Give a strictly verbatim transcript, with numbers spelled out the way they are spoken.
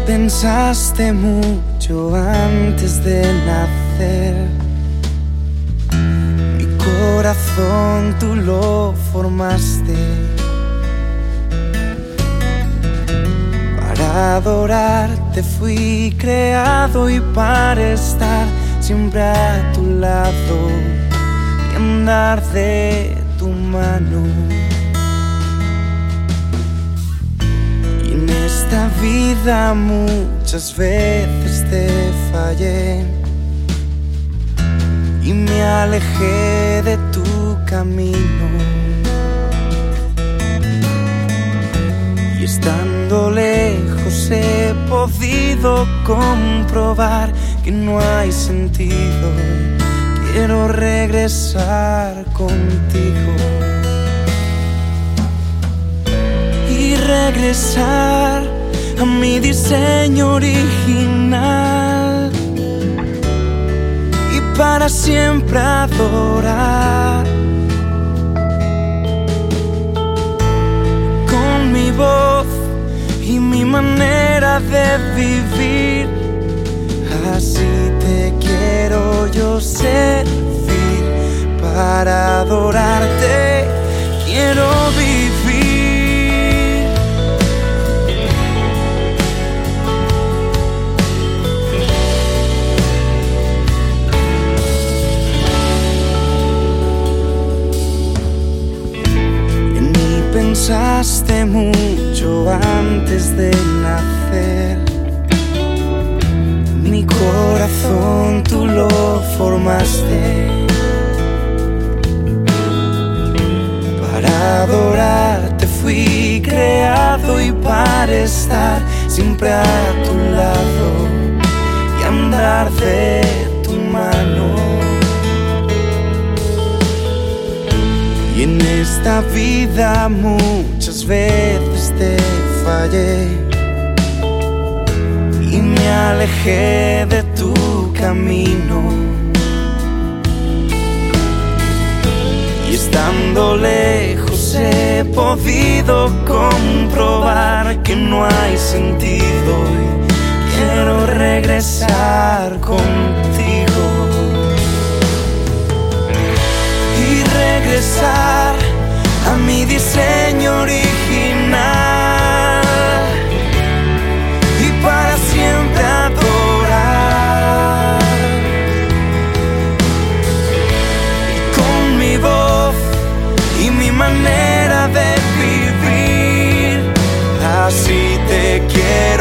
pensaste mucho antes de nacer. Mi corazón tú lo formaste para adorarte. Fui creado y para estar siempre a tu lado y andar de tu mano. Y en esta vida muchas veces te fallé y me alejé de tu camino. Y estando lejos he podido comprobar que no hay sentido. Quiero regresar contigo y regresar a mi diseño original y para siempre adorar con mi voz y mi manera de vivir. Así te quiero yo servir, para adorarte quiero vivir. Ni pensaste mucho antes de nacer. Mi corazón tú lo formaste para adorarte. Fui creado y para estar siempre a tu lado y andar de tu mano. Y en esta vida muchas veces te fallé y me alejé de tu camino. Y estando lejos he podido comprobar que no hay sentido y quiero regresar contigo y regresar a mi diseño original para siempre adorar con mi voz y mi manera de vivir. Así te quiero